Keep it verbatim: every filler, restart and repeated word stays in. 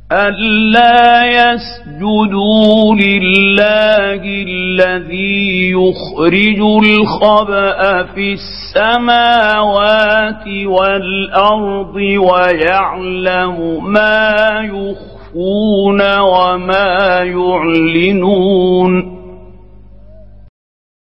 ألا يسجدوا لله الذي يخرج الخبأ في السماوات والأرض ويعلم ما يخفون وما يعلنون